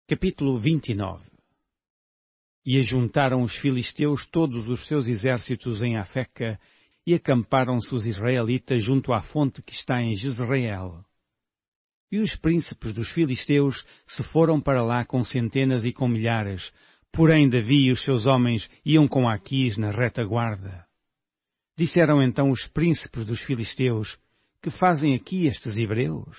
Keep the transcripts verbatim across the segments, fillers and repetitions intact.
Capítulo vinte e nove. E ajuntaram os filisteus todos os seus exércitos em Afeca, e acamparam-se os israelitas junto à fonte que está em Jezreel. E os príncipes dos filisteus se foram para lá com centenas e com milhares, porém Davi e os seus homens iam com Aquis na retaguarda. Disseram então os príncipes dos filisteus: que fazem aqui estes hebreus?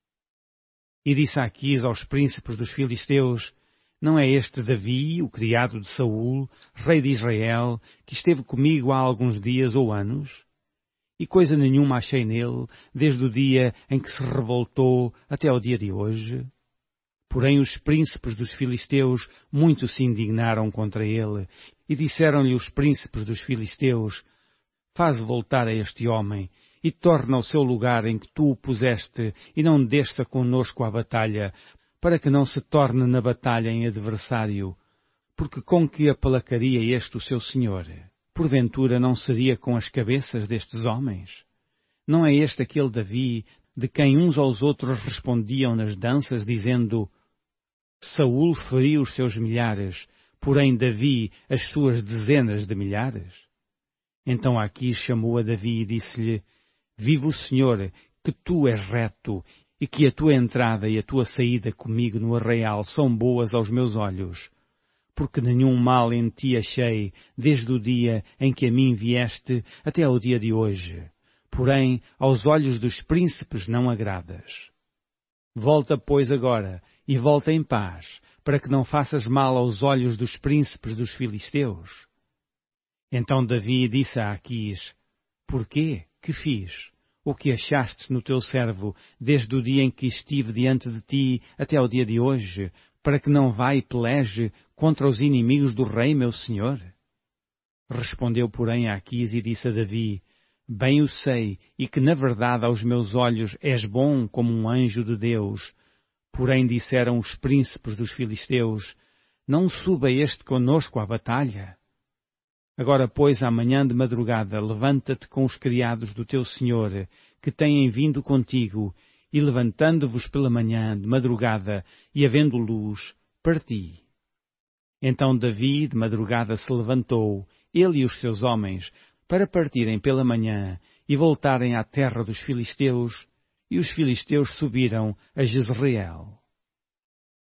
E disse Aquis aos príncipes dos filisteus: não é este Davi, o criado de Saul, rei de Israel, que esteve comigo há alguns dias ou anos? E coisa nenhuma achei nele, desde o dia em que se revoltou até ao dia de hoje. Porém os príncipes dos filisteus muito se indignaram contra ele, e disseram-lhe os príncipes dos filisteus: faze voltar a este homem, e torna ao seu lugar em que tu o puseste, e não desça conosco à batalha, para que não se torne na batalha em adversário, porque com que aplacaria este o seu senhor? Porventura não seria com as cabeças destes homens? Não é este aquele Davi, de quem uns aos outros respondiam nas danças, dizendo: Saul feriu os seus milhares, porém Davi as suas dezenas de milhares? Então Aquis chamou a Davi e disse-lhe: vive o Senhor, que tu és reto, e que a tua entrada e a tua saída comigo no arraial são boas aos meus olhos, porque nenhum mal em ti achei, desde o dia em que a mim vieste até ao dia de hoje. Porém, aos olhos dos príncipes não agradas. Volta, pois, agora, e volta em paz, para que não faças mal aos olhos dos príncipes dos filisteus. Então Davi disse a Aquis: porquê? Que fiz? O que achaste no teu servo, desde o dia em que estive diante de ti até ao dia de hoje, para que não vá e peleje contra os inimigos do rei, meu senhor? Respondeu, porém, Aquis e disse a Davi: bem o sei, e que na verdade aos meus olhos és bom como um anjo de Deus. Porém disseram os príncipes dos filisteus: não suba este conosco à batalha. Agora, pois, amanhã de madrugada, levanta-te com os criados do teu senhor, que têm vindo contigo, e levantando-vos pela manhã de madrugada, e havendo luz, parti. Então Davi de madrugada se levantou, ele e os seus homens, para partirem pela manhã, e voltarem à terra dos filisteus, e os filisteus subiram a Jezreel.